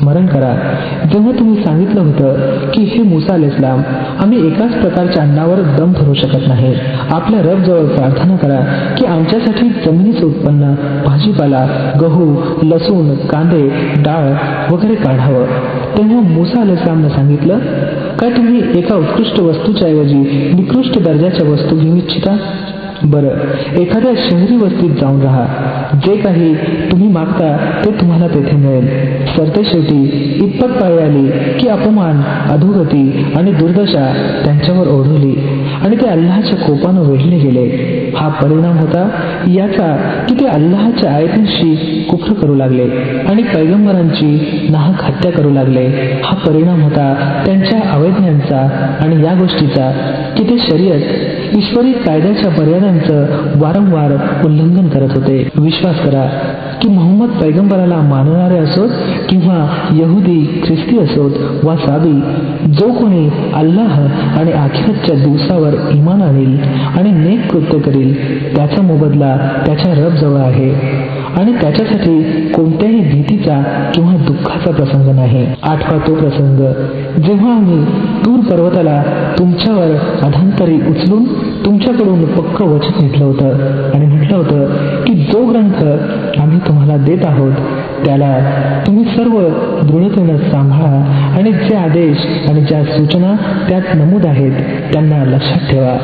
स्मरण करा जेव्हा तुम्ही सांगितलं होतं की हे मूसा अलैहिस्सलाम, आम्ही एकाच प्रकारच्या अन्नावर दम धरू शकत नाही. आपल्या रब जवळ प्रार्थना करा की आमच्यासाठी जमिनीचं उत्पन्न, भाजीपाला, गहू, लसूण, कांदे, डाळ वगैरे काढावं. तेव्हा मूसा अलैहिस्सलामने सांगितलं, काय तुम्ही एका उत्कृष्ट वस्तूच्या ऐवजी निकृष्ट दर्जाच्या वस्तू घेऊ इच्छिता? बरं, एखाद्या शहरी वस्तीत जाऊन राहा. जे काही तुम्ही मागता ते तुम्हाला तेथे मिळेल. सरतेशेवटी इतपत पाळी आली की अपमान, अधोगती आणि दुर्दशा त्यांच्यावर ओढवली आणि ते अल्लाहच्या कोपानं वेढले गेले. हा परिणाम होता याचा की ते अल्लाहच्या आयतींशी कुफ्र करू लागले आणि पैगंबरांची नाहक हत्या करू लागले. हा परिणाम होता त्यांच्या अवैज्ञांचा आणि या गोष्टीचा की ते शरीयत, ईश्वरी कायद्याच्या मर्यादांचं वारंवार उल्लंघन करत होते. विश्वास करा की मोहम्मद पैगंबराला मानणारे असोत किंवा यहुदी, ख्रिस्ती असोत वा साबी, जो कोणी अल्लाह आणि आखिरतच्या दिवसावर ईमान आणील आणि नेक कृत्य करील त्याचा मोबदला त्याच्या रब जवळ आहे आणि त्याच्यासाठी कोणत्याही भीतीचा किंवा दुःखाचा प्रसंग नाही. 8 तो प्रसंग जेव्हा आम्ही तूर पर्वताला तुमच्यावर अधांतरी उचलून तुमच्याकडून पक्क वचन घेतलं होतं आणि म्हटलं होतं की जो ग्रंथ आम्ही तुम्हाला देत आहोत त्याला तुम्ही सर्व दृढतेनं सांभाळा आणि जे आदेश आणि ज्या सूचना त्यात नमूद आहेत त्यांना लक्षात ठेवा.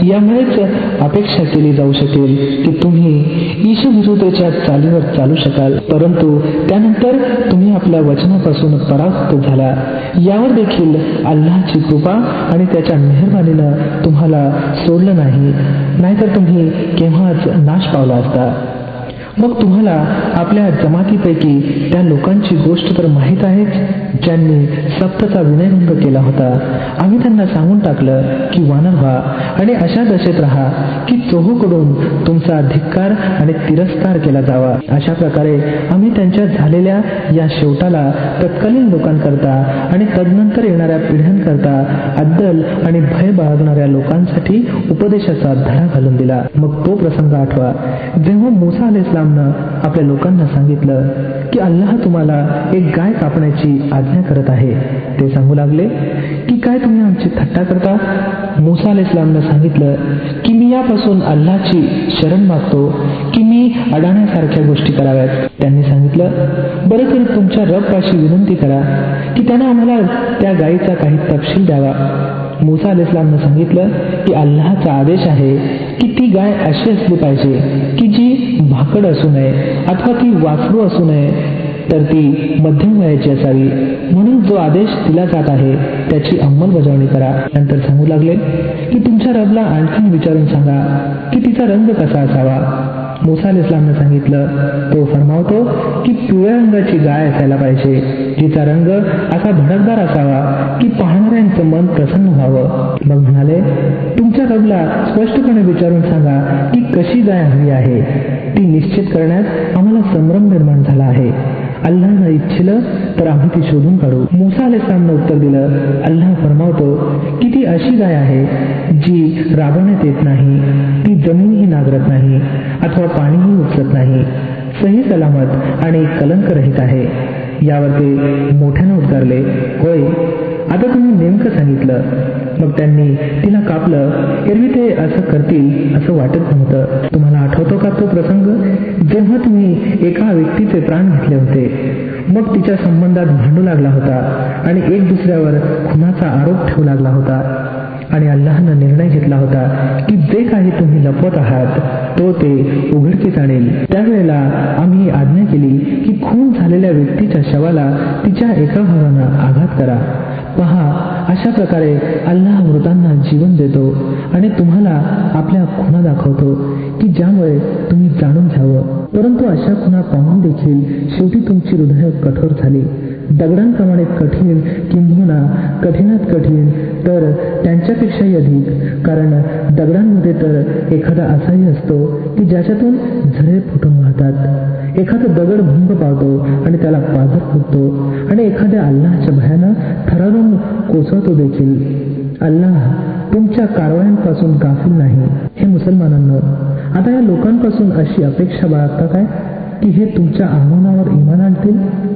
यामुळेच अपेक्षा केली जाऊ शकेल की तुम्ही ईशविरुद्धतेच्या चालीवर चालू शकाल, परंतु त्यानंतर तुम्ही आपल्या वचनापासून परावृत्त झाला. यावर देखील अल्लाहची कृपा आणि त्याच्या मेहरबानीनं तुम्हाला सोडलं नाही, नाहीतर तुम्ही केव्हाच नाश पावला असता. मग तुम्हाला आपल्या जमातीपैकी त्या लोकांची गोष्ट तर माहीत आहेच ज्यांनी सप्तचा विनयभंग केला होता. आम्ही त्यांना सांगून टाकलं की वानर व्हा आणि अशा दशेत राहा की चोहूकडून तुमचा धिक्कार आणि तिरस्कार केला जावा. अशा प्रकारे आम्ही त्यांच्या झालेल्या या शेवटाला तत्कालीन लोकांकरता आणि तदनंतर येणाऱ्या पिढ्यांकरता अद्दल आणि भय बाळगणाऱ्या लोकांसाठी उपदेशाचा धडा घालून दिला. मग तो प्रसंग आठवा जेव्हा मूसा अलैहिस्सलामनं आपल्या लोकांना सांगितलं की अल्लाह तुम्हाला एक गाय कापण्याची आज्ञा करत आहे. ते सांगू लागले की काय तुम्ही आमची थट्टा करता? मूसा अलैहिस्सलामनं सांगितलं की मी यापासून अल्लाहची शरण मागतो की मी अडाण्यासारख्या गोष्टी कराव्यात. त्यांनी सांगितलं, बरं तर तुमच्या रबपाशी विनंती करा की त्यानं आम्हाला त्या गायीचा काही तपशील द्यावा. मूसा अलैहिस्सलामनं सांगितलं की अल्लाहचा आदेश आहे की ती गाय अशी असली पाहिजे की जी भाकड असू नये अथवा ती वासरू असू नये, तर ती मध्यम वयाची असावी. म्हणून जो आदेश दिला जात आहे त्याची अंमलबजावणी करा. नंतर सांगू लागले की तुमच्या रबला आणखी विचारून सांगा की तिचा रंग कसा असावा. मूसा अलैहिस्सलामनं सांगितलं, तो फरमावतो की पिवळ्या रंगाची गाय असायला पाहिजे, जिचा रंग असा भडकदार असावा की पाहणाऱ्यांचं मन प्रसन्न व्हावं. मग म्हणाले, तुमच्या रबला स्पष्टपणे विचारून सांगा की कशी गाय हवी आहे. ती निश्चित करण्यात आम्हाला संभ्रम निर्माण झाला आहे. अल्लाहनं इच्छिलं तर आम्ही ती शोधून काढू. मूसा अलैहिस्सलामनं उत्तर दिलं, अल्लाह फरमावतो की ती अशी गाय आहे जी राबवण्यात येत नाही, ती जमीनही नांगरत नाही अथवा पाणीही उपसत नाही, सही सलामत आणि कलंकरहित आहे. यावर ते मोठ्यानं उद्गारले, होय, आता तुम्ही नेमकं सांगितलं. मग त्यांनी तिला कापलं. एरवी ते असं करतील असं वाटत नव्हतं. तुम्हाला आठवतो का तो प्रसंग जेव्हा तुम्ही एका व्यक्तीचे प्राण घेतले होते, मग तिच्या संबंधात भांडू लागला होता आणि एक दुसऱ्यावर खुनाचा आरोप ठेवू लागला होता आणि अल्लाहनं निर्णय घेतला होता की जे काही तुम्ही लपवत आहात तो ते उघडकीस आणेल. त्यावेळेला आम्ही आज्ञा केली की खून झालेल्या व्यक्तीच्या शवाला तिच्या एका भागानं आघात करा. पहा, अशा प्रकारे अल्लाह मृतांना जीवन देतो आणि तुम्हाला आपल्या खुणा दाखवतो की ज्यामुळे तुम्ही जाणून घ्यावं. परंतु अशा खुणा पाहून देखील शेवटी तुमची हृदय कठोर झाली, दगडांप्रमाणे कठीण किंबहुना कठीणात कठीण तर त्यांच्यापेक्षाही अधिक. कारण दगडांमध्ये तर एखादा असाही असतो की ज्याच्यातून झरे फुटून वाहतात. एखादा दगड भंग पावतो आणि त्याला पाझर फुटतो आणि एखाद्या अल्लाहच्या भयानं थरारून कोसळतो देखील. अल्लाह तुमच्या कारवायांपासून गाफील नाही. हे मुसलमानांनो, आता या लोकांपासून अशी अपेक्षा बाळगता काय की हे तुमच्या आगमनावर ईमान आणतील?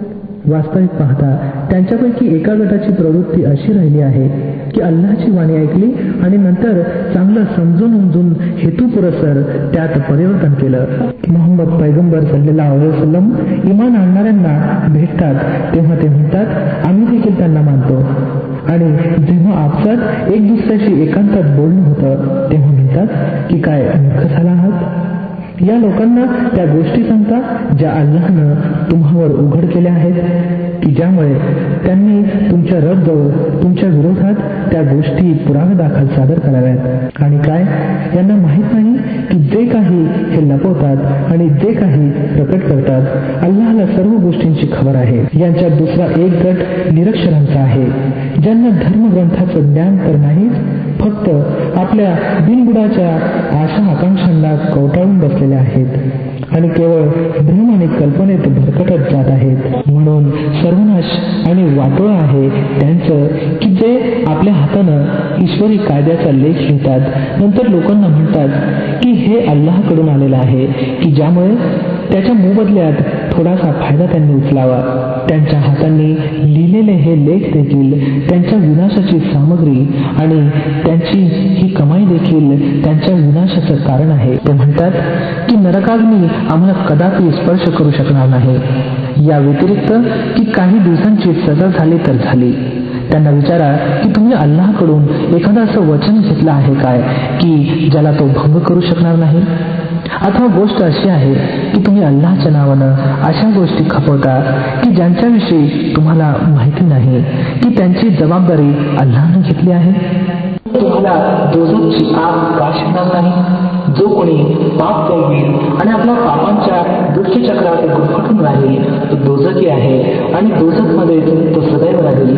वास्तविक पाहता त्यांच्यापैकी एका गटाची प्रवृत्ती अशी राहिली आहे की अल्लाहची वाणी ऐकली आणि नंतर चांगलं समजून उमजून हेतुपुरस्सर त्यात परिवर्तन केलं. मोहम्मद पैगंबर सल्लल्लाहु अलैहि वसल्लम इमान आणणाऱ्यांना भेटतात तेव्हा ते म्हणतात आम्ही देखील त्यांना मानतो, आणि जेव्हा आपसात एक दुसऱ्याशी एकांतात बोलणं होतं तेव्हा म्हणतात की काय मूर्ख झाला आहात. या लोकांना त्या गोष्टी सांगता ज्या अल्लाहनं तुम्हावर उघड केल्या आहेत, की ज्यामुळे त्यांनी तुमच्या रबजवळ तुमच्या विरोधात त्या गोष्टी पुरावे दाखल सादर कराव्यात. आणि काय यांना माहित नाही की जे काही हे लपवतात आणि जे काही प्रकट करतात अल्लाहला सर्व गोष्टींची खबर आहे. यांच्यात दुसरा एक गट निरक्षरांचा आहे, ज्यांना धर्मग्रंथाचं ज्ञान तर नाहीच, फक्त आपल्या बिनबुडाच्या आशा आकांक्षांना कवटाळून बसलेले आहेत आणि केवळ भ्रम आणि कल्पनेत भरकटत जात आहेत. म्हणून सर्वनाश आणि वाटोळं आहे त्यांचं की जे आपल्या हातानं ईश्वरी कायद्याचा लेख लिहितात, नंतर लोकांना म्हणतात की हे अल्लाहकडून आलेलं आहे, की ज्यामुळे त्याच्या मोबदल्यात थोडासा फायदा त्यांनी उचलावा. त्यांच्या हातांनी लिहिलेले हे लेख देखील त्यांच्या विनाशाची सामग्री आणि त्यांची ही कमाई देखील त्यांच्या विनाशाचं कारण आहे. ते म्हणतात की नरकाग्नी आम्हाला कदापि स्पर्श करू शकणार नाही, या व्यतिरिक्त की काही दिवसांची सजा झाली तर झाली. त्यांना विचारा की तुम्ही अल्लाहकडून एखादं असं वचन घेतलं आहे काय की ज्याला तो भंग करू शकणार नाही. अथवा गोष्ट अशी आहे की तुम्ही अल्लाहच्या नावानं अशा गोष्टी खपवता की ज्यांच्याविषयी तुम्हाला माहिती नाही की त्यांची जबाबदारी अल्लाहनं घेतली आहे. तुम्हाला दोझखची आग का शिकणार नाही. जो कोणी पाप करेल आणि आपल्या पापांच्या दुष्टचक्रात गुरफटून राहील तो दोझखी आहे आणि दोझखमध्ये तो सदैव राहील.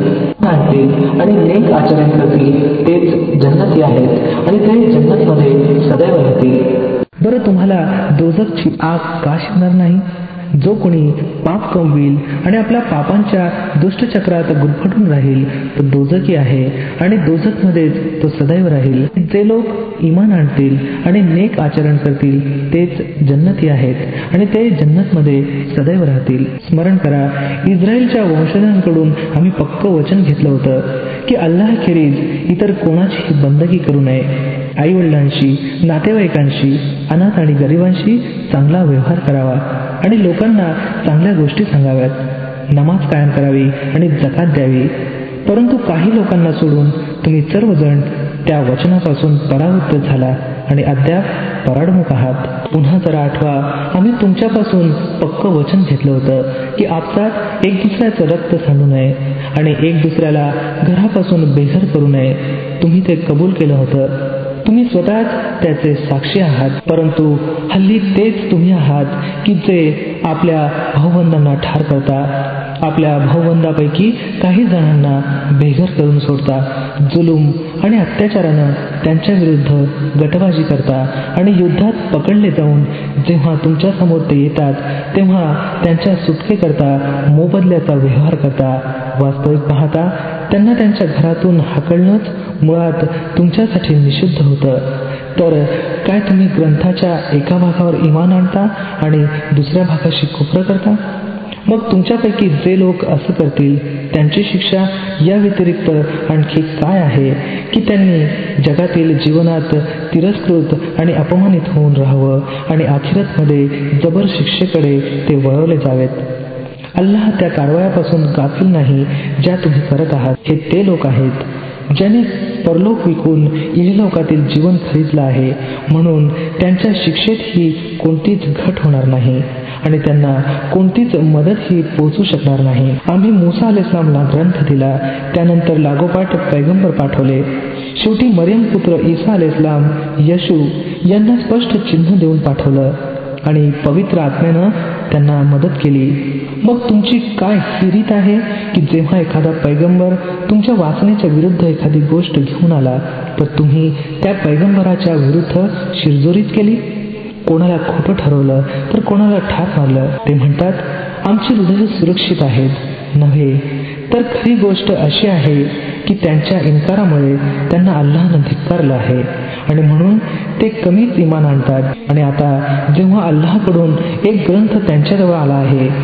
आणि नेक आचरण करतील तेच जन्नती आहेत आणि ते जन्नतमध्ये सदैव राहतील. बरं तुम्हाला दोझखची आग का शिकणार नाही. जो कोणी पाप कमवील आणि आपल्या पापांच्या दुष्टचक्रात गुरफटून राहील तो दोझखी आहे आणि दोझखमध्येच तो सदैव राहील. जे लोक इमान आणतील आणि नेक आचरण करतील तेच जन्नती आहेत आणि ते जन्नतमध्ये सदैव राहतील. स्मरण करा, इस्रायलच्या वंशजांकडून आम्ही पक्कं वचन घेतलं होतं की अल्लाहखेरीज इतर कोणाचीही बंदगी करू नये. आईवडिलांशी, नातेवाईकांशी, अनाथ आणि गरिबांशी चांगला व्यवहार करावा आणि लोकांना चांगल्या गोष्टी सांगाव्यात. नमाज कायम करावी आणि जकात द्यावी. परंतु काही लोकांना सोडून तुम्ही सर्वजण त्या वचनापासून परावृत्त झाला आणि अद्याप पराडमुख आहात. पुन्हा जरा आठवा, आम्ही तुमच्यापासून पक्कं वचन घेतलं होतं की आपसात एक दुसऱ्याचं रक्त सांडू नये आणि एक दुसऱ्याला घरापासून बेघर करू नये. तुम्ही ते कबूल केलं होतं. तुम्ही स्वतःच त्याचे साक्षी आहात. परंतु हल्ली तेच तुम्ही आहात की जे आपल्या भाऊबंधांना ठार करता, आपल्या भाऊबंधापैकी काही जणांना बेघर करून सोडता, जुलूम आणि अत्याचारानं त्यांच्या विरुद्ध गटबाजी करता आणि युद्धात पकडले जाऊन जेव्हा तुमच्या समोर ते येतात तेव्हा त्यांच्या सुटकेकरता मोबदल्याचा व्यवहार करता. वास्तविक पाहता त्यांना त्यांच्या घरातून हाकलणंच मुळात तुमच्यासाठी निषिद्ध होतं. तर काय तुम्ही ग्रंथाच्या एका भागावर इमान आणता आणि दुसऱ्या भागाशी कुफ्र करता. मग तुमच्यापैकी जे लोक असं करतील त्यांची शिक्षा या व्यतिरिक्त आणखी काय आहे की त्यांनी जगातील जीवनात तिरस्कृत आणि अपमानित होऊन राहावं आणि आखिरतमध्ये जबर शिक्षेकडे ते वळवले जावेत. अल्लाह त्या कारवायापासून गाफील नाही ज्या तुम्ही करत आहात. हे ते लोक आहेत ज्यांनी परलोक विकून इहलोकातील जीवन खरीदलं आहे, म्हणून त्यांच्या शिक्षेत ही कोणतीच घट होणार नाही आणि त्यांना कोणतीच मदतही पोहोचू शकणार नाही. आम्ही मूसा अलैहिस्सलामला ग्रंथ दिला, त्यानंतर लागोपाठ पैगंबर पाठवले. शेवटी मरियम पुत्र ईसा अलैहिस्सलाम येशू यांना स्पष्ट चिन्ह देऊन पाठवलं आणि पवित्र आत्म्यानं त्यांना मदत केली. मग तुमची काय ही रीत आहे की जेव्हा एखादा पैगंबर तुमच्या वासनेच्या विरुद्ध एखादी गोष्ट घेऊन आला तर तुम्ही त्या पैगंबराच्या विरुद्ध शिरजोरीच केली. कोणाला खोटं ठरवलं तर कोणाला ठार मारलं. ते म्हणतात आमची हृदय सुरक्षित आहेत. नव्हे तर खरी गोष्ट अशी आहे की त्यांच्या इन्कारामुळे त्यांना अल्लाहनं धिक्कारलं आहे आणि म्हणून ते कमीच इमान आणतात. आणि आता जेव्हा अल्लाहकडून एक ग्रंथ त्यांच्याजवळ आला आहे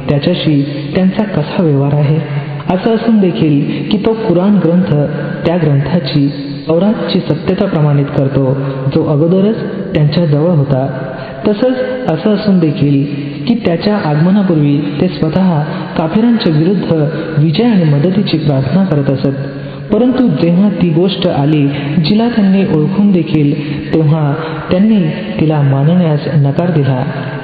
त्याच्याशी त्यांचा कसा व्यवहार आहे. असं असून देखील की तो कुराण ग्रंथ त्या ग्रंथाची तौरातची सत्यता प्रमाणित करतो जो अगोदरच त्यांच्या जवळ होता. तसंच असं असून देखील की त्याच्या आगमनापूर्वी ते स्वतः काफिरांच्या विरुद्ध विजय आणि मदतीची प्रार्थना करत असत. परंतु जेव्हा ती गोष्ट आली जिला त्यांनी ओळखून देखील तेव्हा त्यांनी तिला मानण्यास नकार दिला.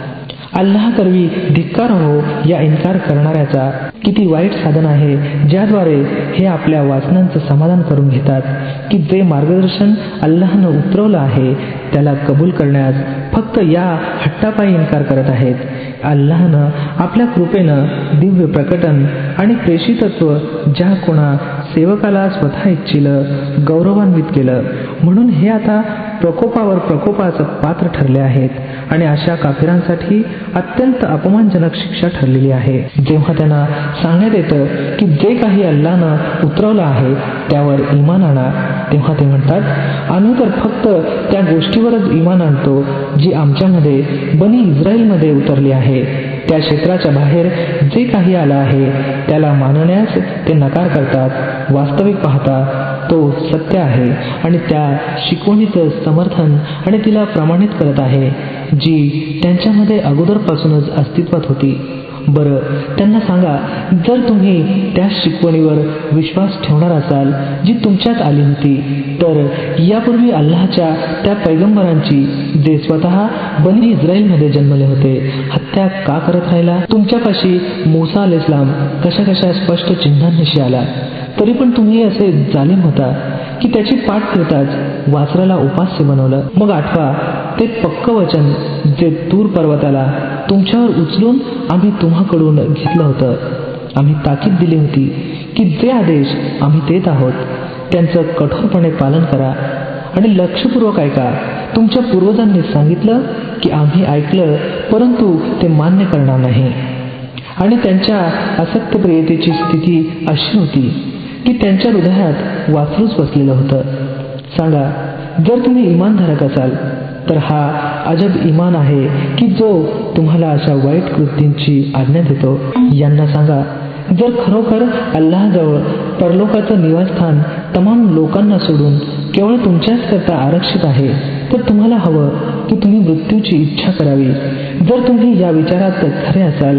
अल्लाह करवी धिक्कार हो या इन्कार करणाऱ्याचा. किती वाईट साधन आहे ज्याद्वारे हे आपल्या वासनांचं समाधान करून घेतात की जे मार्गदर्शन अल्लाहनं उतरवलं आहे त्याला कबूल करण्यास फक्त या हट्टापायी इन्कार करत आहेत. अल्लाहनं आपल्या कृपेनं दिव्य प्रकटन आणि प्रेषितत्व ज्या कोणा सेवकाला स्वतः इच्छिलं गौरवान्वित केलं म्हणून हे आता प्रकोपावर प्रकोपाचं पात्र ठरले आहेत आणि अशा काफिरांसाठी अत्यंत अपमानजनक शिक्षा ठरलेली आहे. जेव्हा त्यांना सांगण्यात येतं की जे काही अल्लाहनं उतरवलं आहे त्यावर ईमान आणा तेव्हा ते म्हणतात आम्ही तर फक्त त्या गोष्टीवरच ईमान आणतो जी आमच्यामध्ये बनी इस्रायलमध्ये उतरली आहे. त्या क्षेत्राच्या बाहेर जे काही आलं आहे त्याला मानण्यास ते नकार करतात. वास्तविक पाहता तो सत्य आहे आणि त्या शिकवणीचं समर्थन आणि तिला प्रमाणित करत आहे जी त्यांच्यामध्ये अगोदरपासूनच अस्तित्वात होती. बरं त्यांना सांगा जर तुम्ही त्या शिकवणीवर विश्वास ठेवणार असाल जी तुमच्यात आली होती तर यापूर्वी अल्लाहच्या त्या पैगंबरांची जे स्वतः बनी इस्रायलमध्ये जन्मले होते हत्या का करत राहिला. तुमच्यापाशी मूसा अलैहिस्सलाम कशा स्पष्ट चिन्हांनिशी आला तरी पण तुम्ही असे जालिम होता की त्याची पाठ फिरताच वासराला उपास्य बनवलं. मग आठवा ते पक्क वचन जे तूर पर्वताला तुमच्यावर उचलून आम्ही तुम्हाकडून घेतलं होतं. आम्ही ताकीद दिली होती की जे आदेश आम्ही देत आहोत त्यांचं कठोरपणे पालन करा आणि लक्षपूर्वक ऐका. तुमच्या पूर्वजांनी सांगितलं की आम्ही ऐकलं परंतु ते मान्य करणार नाही. आणि त्यांच्या असत्यप्रियतेची स्थिती अशी होती की त्यांच्या हृदयात वासरूच बसलेलं होतं. सांगा जर तुम्ही इमानधारक असाल तर हा अजब इमान आहे की जो तुम्हाला अशा वाईट कृतींची आज्ञा देतो. यांना सांगा जर खरोखर अल्लाहजवळ परलोकाचं निवासस्थान तमाम लोकांना सोडून केवळ तुमच्याच करता आरक्षित आहे तर तुम्हाला हवं की तुम्ही मृत्यूची इच्छा करावी. जर तुम्ही या विचारात खरे असाल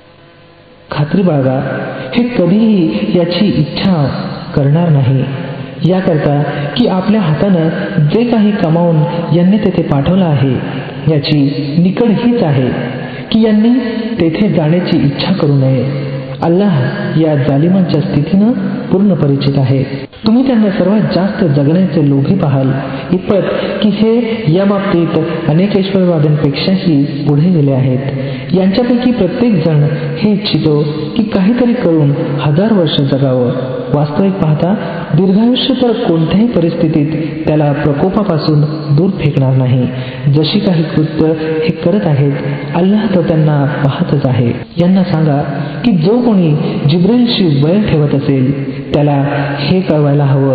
खात्री बाळगा हे कधीही याची इच्छा करणार नाही याकरता की आपल्या हातानं जे काही कमावून यांनी तेथे पाठवलं आहे याची निकड हीच आहे की यांनी तेथे जाण्याची इच्छा करू नये. अल्लाह या जालिमांच्या स्थितीनं पूर्ण परिचित आहे. तुम्ही त्यांना सर्वात जास्त जगण्याचे लोभी पाहाल इतपत की हे या बाबतीत अनेक ऐश्वर्यवाद्यांपेक्षाही पुढे गेले आहेत. यांच्यापैकी प्रत्येक जण हे इच्छितो की काहीतरी करून 1000 वर्ष जगावं. वास्तविक पाहता दीर्घायुष्य तर कोणत्याही परिस्थितीत त्याला प्रकोपापासून दूर फेकणार नाही. जशी काही कृत्य हे करत आहेत अल्लाह तर त्यांना पाहतच आहे. यांना सांगा की जो कोणी जिब्रीलशी वैर ठेवत असेल त्याला हे कळवायला हवं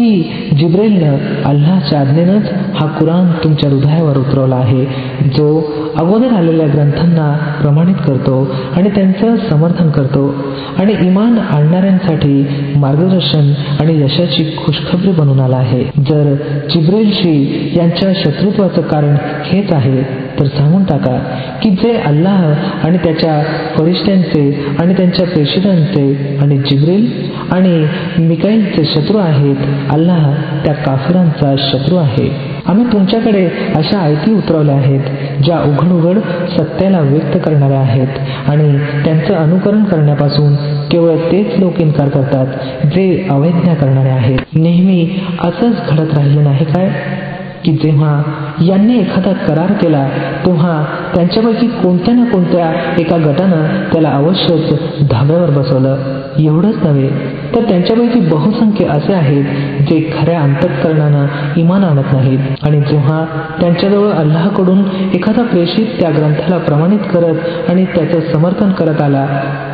की जिब्रीलनं अल्लाहच्या आज्ञेनंच हा कुराण तुमच्या हृदयावर उतरवला आहे जो अगोदर आलेल्या ग्रंथांना प्रमाणित करतो आणि त्यांचं समर्थन करतो आणि इमान आणणाऱ्यांसाठी मार्गदर्शन आणि यशाची खुशखबरी बनून आला आहे. जर जिब्रीलशी यांच्या शत्रुत्वाचं कारण हेच आहे तर सांगून टाका की जे अल्लाह आणि त्याच्या फरिश्त्यांचे आणि त्यांच्या प्रेषितांचे आणि जिब्रील आणि मिकाईलचे शत्रू आहेत अल्लाह त्या काफिरांचा शत्रू आहे. आम्ही तुमच्याकडे अशा आयती उतरवल्या आहेत ज्या उघड सत्याला व्यक्त करणाऱ्या आहेत आणि त्यांचं अनुकरण करण्यापासून केवळ तेच लोक इन्कार करतात जे अवैज्ञा करणारे आहेत. नेहमी असंच घडत राहिलं नाही काय की जेव्हा यांनी एखादा करार केला तेव्हा त्यांच्यापैकी कोणत्या ना कोणत्या एका गटानं त्याला अवश्यच धाब्यावर बसवलं. एवढंच नव्हे तर त्यांच्यापैकी बहुसंख्य असे आहेत जे खऱ्या अंतःकरणानं इमान आणत नाहीत आणि जेव्हा त्यांच्याजवळ अल्लाहकडून एखादा प्रेषित त्या ग्रंथाला प्रमाणित करत आणि त्याचं समर्थन करत आला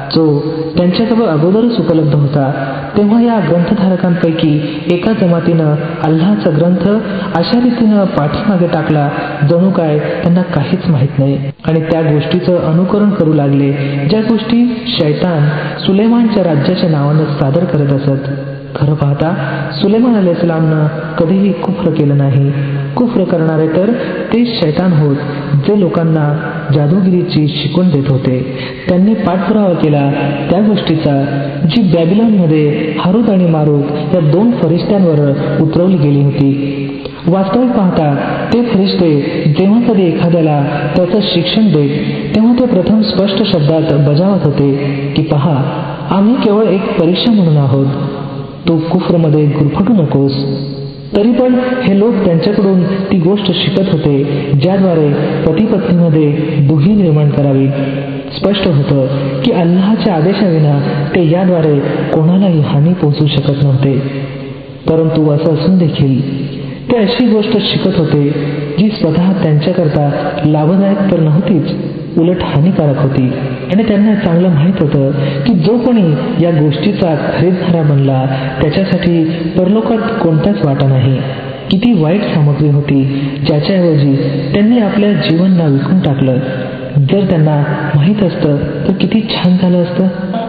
जो त्यांच्याजवळ अगोदरच उपलब्ध होता, तेव्हा या ग्रंथधारकांपैकी एका जमातीनं अल्लाहचा ग्रंथ अशा रीतीनं पाठीमागे टाकला जणू काय त्यांना काहीच माहीत नाही, आणि त्या गोष्टीचं अनुकरण करू लागले ज्या गोष्टी शैतान सुलेमानच्या राज्याच्या नावानं सादर करत असत. खरं पाहता सुलेमान अलैहिस्सलामनं कधीही कुफ्र केलं नाही. कुफ्र करणारे तर तेच शैतान होत जे लोकांना जादूगिरीची शिकवण देत होते. त्यांनी पाठपुरावा केला त्या गोष्टीचा जी बॅबिलॉनमध्ये हारूत आणि मारूत या 2 फरिश्त्यांवर उतरवली गेली होती. वास्तविक पाहता ते फरिश्ते जेव्हा कधी एखाद्याला त्याचं शिक्षण देत तेव्हा ते प्रथम स्पष्ट शब्दात बजावत होते की पहा, आम्ही केवळ एक परीक्षा म्हणून आहोत, तू कुफ्रमध्ये गुरफटू नकोस. तरी पण हे लोक त्यांच्याकडून ती गोष्ट शिकत होते ज्याद्वारे पती पत्नीमध्ये दुही निर्माण करावी. स्पष्ट होतं की अल्लाहच्या आदेशाविना ते याद्वारे कोणालाही हानी पोहोचू शकत नव्हते. परंतु असं असून देखील ते अशी गोष्ट शिकत होते जी स्वतः त्यांच्याकरता लाभदायक तर नव्हतीच, उलट हानिकारक होती. आणि त्यांना चांगलं माहीत होतं की जो कोणी या गोष्टीचा खरीदणारा बनला त्याच्यासाठी परलोकात कोणताच वाटा नाही. किती वाईट सामग्री होती ज्याच्याऐवजी त्यांनी आपल्या जीवनला विकून टाकलं. जर त्यांना माहीत असतं तर किती छान झालं असतं.